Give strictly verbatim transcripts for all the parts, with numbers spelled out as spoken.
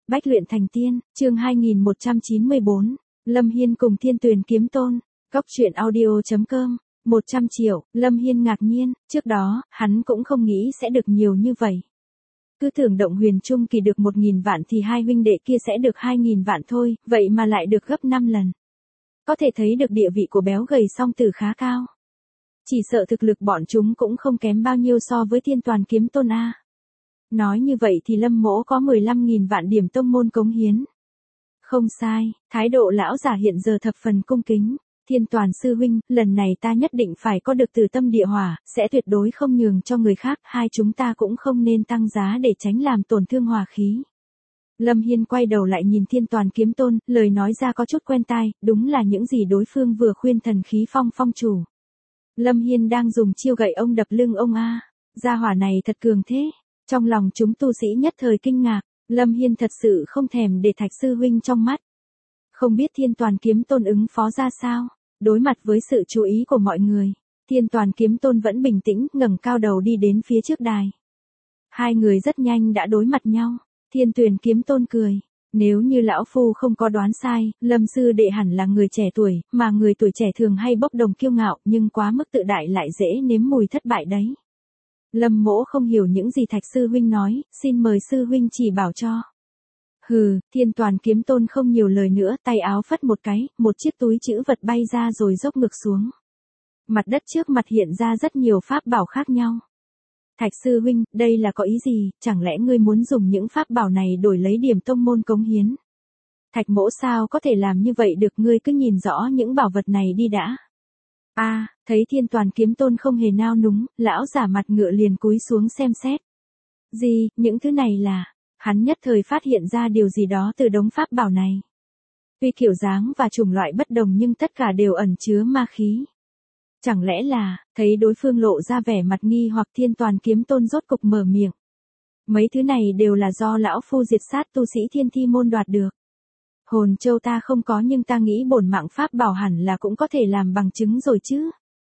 Bách luyện thành tiên, chương hai nghìn một trăm chín mươi bốn, Lâm Hiên cùng Thiên Tuyền kiếm tôn, góc truyện audio chấm com, một trăm triệu, Lâm Hiên ngạc nhiên, trước đó, hắn cũng không nghĩ sẽ được nhiều như vậy. Cứ tưởng động huyền trung kỳ được một nghìn vạn thì hai huynh đệ kia sẽ được hai nghìn vạn thôi, vậy mà lại được gấp năm lần. Có thể thấy được địa vị của béo gầy song tử khá cao. Chỉ sợ thực lực bọn chúng cũng không kém bao nhiêu so với Thiên Toàn kiếm tôn A. Nói như vậy thì Lâm Mỗ có mười lăm nghìn vạn điểm tông môn cống hiến. Không sai, thái độ lão giả hiện giờ thập phần cung kính. Thiên Toàn sư huynh, lần này ta nhất định phải có được từ tâm địa hỏa, sẽ tuyệt đối không nhường cho người khác, hai chúng ta cũng không nên tăng giá để tránh làm tổn thương hòa khí. Lâm Hiên quay đầu lại nhìn Thiên Toàn kiếm tôn, lời nói ra có chút quen tai, đúng là những gì đối phương vừa khuyên thần khí phong phong chủ. Lâm Hiên đang dùng chiêu gậy ông đập lưng ông A, gia hỏa này thật cường thế. Trong lòng chúng tu sĩ nhất thời kinh ngạc, Lâm Hiên thật sự không thèm để Thạch sư huynh trong mắt. Không biết Thiên Toàn kiếm tôn ứng phó ra sao, đối mặt với sự chú ý của mọi người, Thiên Toàn kiếm tôn vẫn bình tĩnh, ngẩng cao đầu đi đến phía trước đài. Hai người rất nhanh đã đối mặt nhau, Thiên Tuyền kiếm tôn cười, nếu như lão phu không có đoán sai, Lâm sư đệ hẳn là người trẻ tuổi, mà người tuổi trẻ thường hay bốc đồng kiêu ngạo, nhưng quá mức tự đại lại dễ nếm mùi thất bại đấy. Lâm Mỗ không hiểu những gì Thạch sư huynh nói, xin mời sư huynh chỉ bảo cho. Hừ, Thiên Toàn kiếm tôn không nhiều lời nữa, tay áo phất một cái, một chiếc túi trữ vật bay ra rồi dốc ngược xuống. Mặt đất trước mặt hiện ra rất nhiều pháp bảo khác nhau. Thạch sư huynh, đây là có ý gì, chẳng lẽ ngươi muốn dùng những pháp bảo này đổi lấy điểm tông môn cống hiến? Thạch Mỗ sao có thể làm như vậy được, ngươi cứ nhìn rõ những bảo vật này đi đã. A, à, thấy Thiên Toàn kiếm tôn không hề nao núng, lão giả mặt ngựa liền cúi xuống xem xét. Gì, những thứ này là, hắn nhất thời phát hiện ra điều gì đó từ đống pháp bảo này. Tuy kiểu dáng và chủng loại bất đồng nhưng tất cả đều ẩn chứa ma khí. Chẳng lẽ là, thấy đối phương lộ ra vẻ mặt nghi hoặc Thiên Toàn kiếm tôn rốt cục mở miệng. Mấy thứ này đều là do lão phu diệt sát tu sĩ Thiên Thi môn đoạt được. Hồn châu ta không có nhưng ta nghĩ bổn mạng pháp bảo hẳn là cũng có thể làm bằng chứng rồi chứ.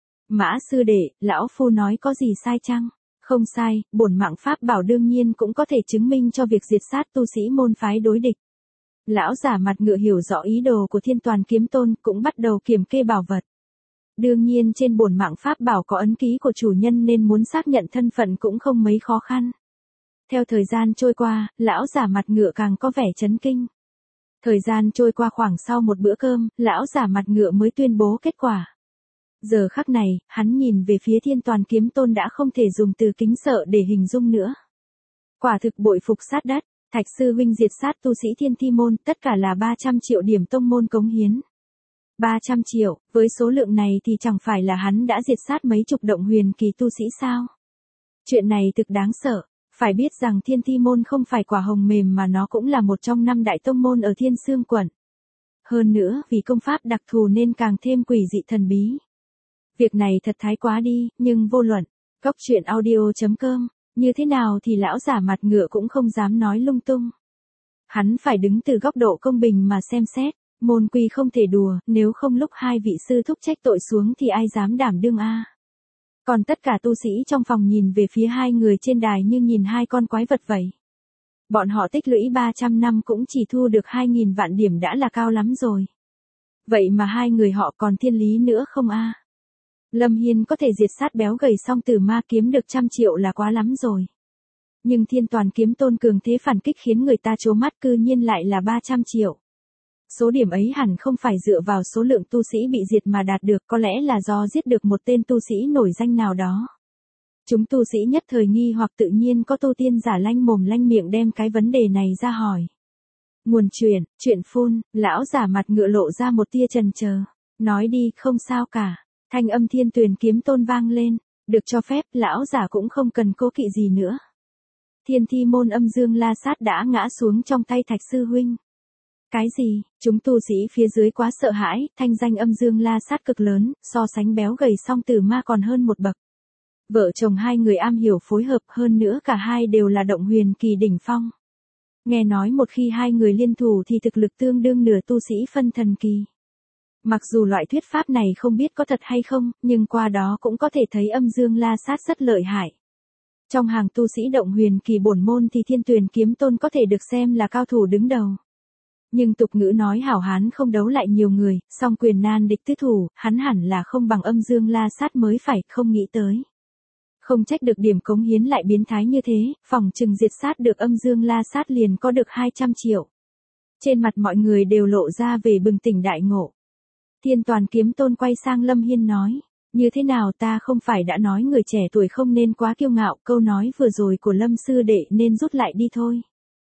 Mã sư đệ, lão phu nói có gì sai chăng? Không sai, bổn mạng pháp bảo đương nhiên cũng có thể chứng minh cho việc diệt sát tu sĩ môn phái đối địch. Lão giả mặt ngựa hiểu rõ ý đồ của Thiên Toàn kiếm tôn, cũng bắt đầu kiểm kê bảo vật. Đương nhiên trên bổn mạng pháp bảo có ấn ký của chủ nhân nên muốn xác nhận thân phận cũng không mấy khó khăn. Theo thời gian trôi qua, lão giả mặt ngựa càng có vẻ chấn kinh. Thời gian trôi qua khoảng sau một bữa cơm, lão giả mặt ngựa mới tuyên bố kết quả. Giờ khắc này, hắn nhìn về phía Thiên Toàn kiếm tôn đã không thể dùng từ kính sợ để hình dung nữa. Quả thực bội phục sát đất, Thạch sư huynh diệt sát tu sĩ Thiên Thi môn, tất cả là ba trăm triệu điểm tông môn cống hiến. ba trăm triệu, với số lượng này thì chẳng phải là hắn đã diệt sát mấy chục động huyền kỳ tu sĩ sao? Chuyện này thực đáng sợ. Phải biết rằng Thiên Thi môn không phải quả hồng mềm mà nó cũng là một trong năm đại tông môn ở Thiên Sương quận. Hơn nữa, vì công pháp đặc thù nên càng thêm quỷ dị thần bí. Việc này thật thái quá đi, nhưng vô luận, góc truyện audio chấm com, như thế nào thì lão giả mặt ngựa cũng không dám nói lung tung. Hắn phải đứng từ góc độ công bình mà xem xét, môn quy không thể đùa, nếu không lúc hai vị sư thúc trách tội xuống thì ai dám đảm đương a. Còn tất cả tu sĩ trong phòng nhìn về phía hai người trên đài như nhìn hai con quái vật vậy. Bọn họ tích lũy ba trăm năm cũng chỉ thu được hai nghìn vạn điểm đã là cao lắm rồi. Vậy mà hai người họ còn thiên lý nữa không a? Lâm Hiên có thể diệt sát béo gầy song tử ma kiếm được trăm triệu là quá lắm rồi. Nhưng Thiên Toàn kiếm tôn cường thế phản kích khiến người ta trố mắt, cư nhiên lại là ba trăm triệu. Số điểm ấy hẳn không phải dựa vào số lượng tu sĩ bị diệt mà đạt được, có lẽ là do giết được một tên tu sĩ nổi danh nào đó. Chúng tu sĩ nhất thời nghi hoặc tự nhiên có tu tiên giả lanh mồm lanh miệng đem cái vấn đề này ra hỏi. Nguồn chuyện, chuyện phun, lão giả mặt ngựa lộ ra một tia chần chờ. Nói đi, không sao cả. Thanh âm Thiên Tuyền kiếm tôn vang lên. Được cho phép, lão giả cũng không cần cố kỵ gì nữa. Thiên Thi môn âm dương la sát đã ngã xuống trong tay Thạch sư huynh. Cái gì, chúng tu sĩ phía dưới quá sợ hãi, thanh danh âm dương la sát cực lớn, so sánh béo gầy song tử ma còn hơn một bậc. Vợ chồng hai người am hiểu phối hợp, hơn nữa cả hai đều là động huyền kỳ đỉnh phong. Nghe nói một khi hai người liên thủ thì thực lực tương đương nửa tu sĩ phân thần kỳ. Mặc dù loại thuyết pháp này không biết có thật hay không, nhưng qua đó cũng có thể thấy âm dương la sát rất lợi hại. Trong hàng tu sĩ động huyền kỳ bổn môn thì Thiên Tuyền Kiếm Tôn có thể được xem là cao thủ đứng đầu. Nhưng tục ngữ nói hảo hán không đấu lại nhiều người, song quyền nan địch tứ thủ, hắn hẳn là không bằng Âm Dương La Sát mới phải, không nghĩ tới. Không trách được điểm cống hiến lại biến thái như thế, phỏng chừng diệt sát được Âm Dương La Sát liền có được hai trăm triệu. Trên mặt mọi người đều lộ ra về bừng tỉnh đại ngộ. Thiên Toàn Kiếm Tôn quay sang Lâm Hiên nói, như thế nào ta không phải đã nói người trẻ tuổi không nên quá kiêu ngạo, câu nói vừa rồi của Lâm sư đệ nên rút lại đi thôi.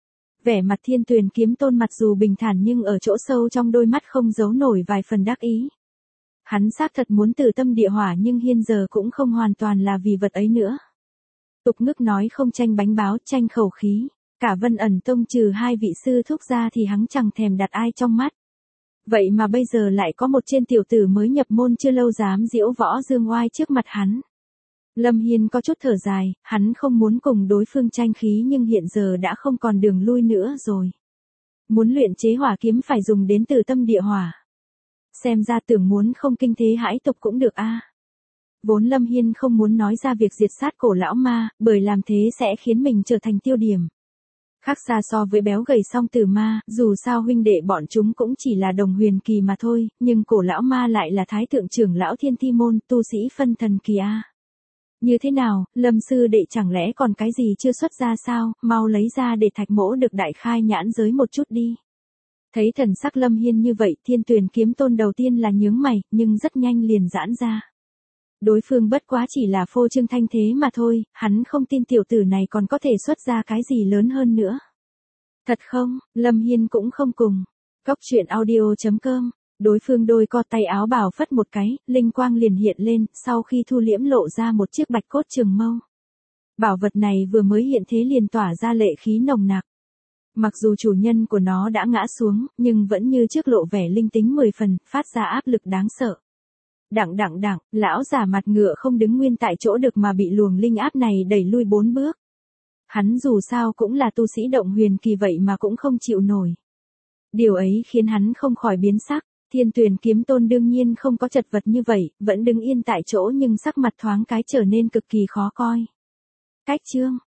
Vẻ mặt Thiên Tuyền Kiếm Tôn mặc dù bình thản nhưng ở chỗ sâu trong đôi mắt không giấu nổi vài phần đắc ý. Hắn xác thật muốn từ tâm địa hỏa nhưng hiện giờ cũng không hoàn toàn là vì vật ấy nữa. Tục ngữ nói không tranh bánh báo, tranh khẩu khí. Cả Vân Ẩn Tông trừ hai vị sư thúc ra thì hắn chẳng thèm đặt ai trong mắt. Vậy mà bây giờ lại có một trên tiểu tử mới nhập môn chưa lâu dám diễu võ dương oai trước mặt hắn. Lâm Hiên có chút thở dài, hắn không muốn cùng đối phương tranh khí nhưng hiện giờ đã không còn đường lui nữa rồi. Muốn luyện chế hỏa kiếm phải dùng đến từ tâm địa hỏa. Xem ra tưởng muốn không kinh thế hãi tục cũng được a. À. Vốn Lâm Hiên không muốn nói ra việc diệt sát cổ lão ma, bởi làm thế sẽ khiến mình trở thành tiêu điểm. Khác xa so với béo gầy song tử ma, dù sao huynh đệ bọn chúng cũng chỉ là đồng huyền kỳ mà thôi, nhưng cổ lão ma lại là thái thượng trưởng lão thiên thi môn, tu sĩ phân thần kỳ a. Như thế nào, Lâm sư đệ chẳng lẽ còn cái gì chưa xuất ra sao, mau lấy ra để Thạch Mỗ được đại khai nhãn giới một chút đi. Thấy thần sắc Lâm Hiên như vậy, Thiên Tuyền Kiếm Tôn đầu tiên là nhướng mày, nhưng rất nhanh liền giãn ra. Đối phương bất quá chỉ là phô trương thanh thế mà thôi, hắn không tin tiểu tử này còn có thể xuất ra cái gì lớn hơn nữa. Thật không, Lâm Hiên cũng không cùng. Cóc truyện audio chấm com, đối phương đôi co tay áo bào phất một cái, linh quang liền hiện lên, sau khi thu liễm lộ ra một chiếc bạch cốt trường mâu. Bảo vật này vừa mới hiện thế liền tỏa ra lệ khí nồng nặc. Mặc dù chủ nhân của nó đã ngã xuống, nhưng vẫn như trước lộ vẻ linh tính mười phần, phát ra áp lực đáng sợ. Đặng đặng đặng, lão già mặt ngựa không đứng nguyên tại chỗ được mà bị luồng linh áp này đẩy lui bốn bước. Hắn dù sao cũng là tu sĩ động huyền kỳ vậy mà cũng không chịu nổi. Điều ấy khiến hắn không khỏi biến sắc. Thiên Tuyền Kiếm Tôn đương nhiên không có chật vật như vậy, vẫn đứng yên tại chỗ nhưng sắc mặt thoáng cái trở nên cực kỳ khó coi. Cách chương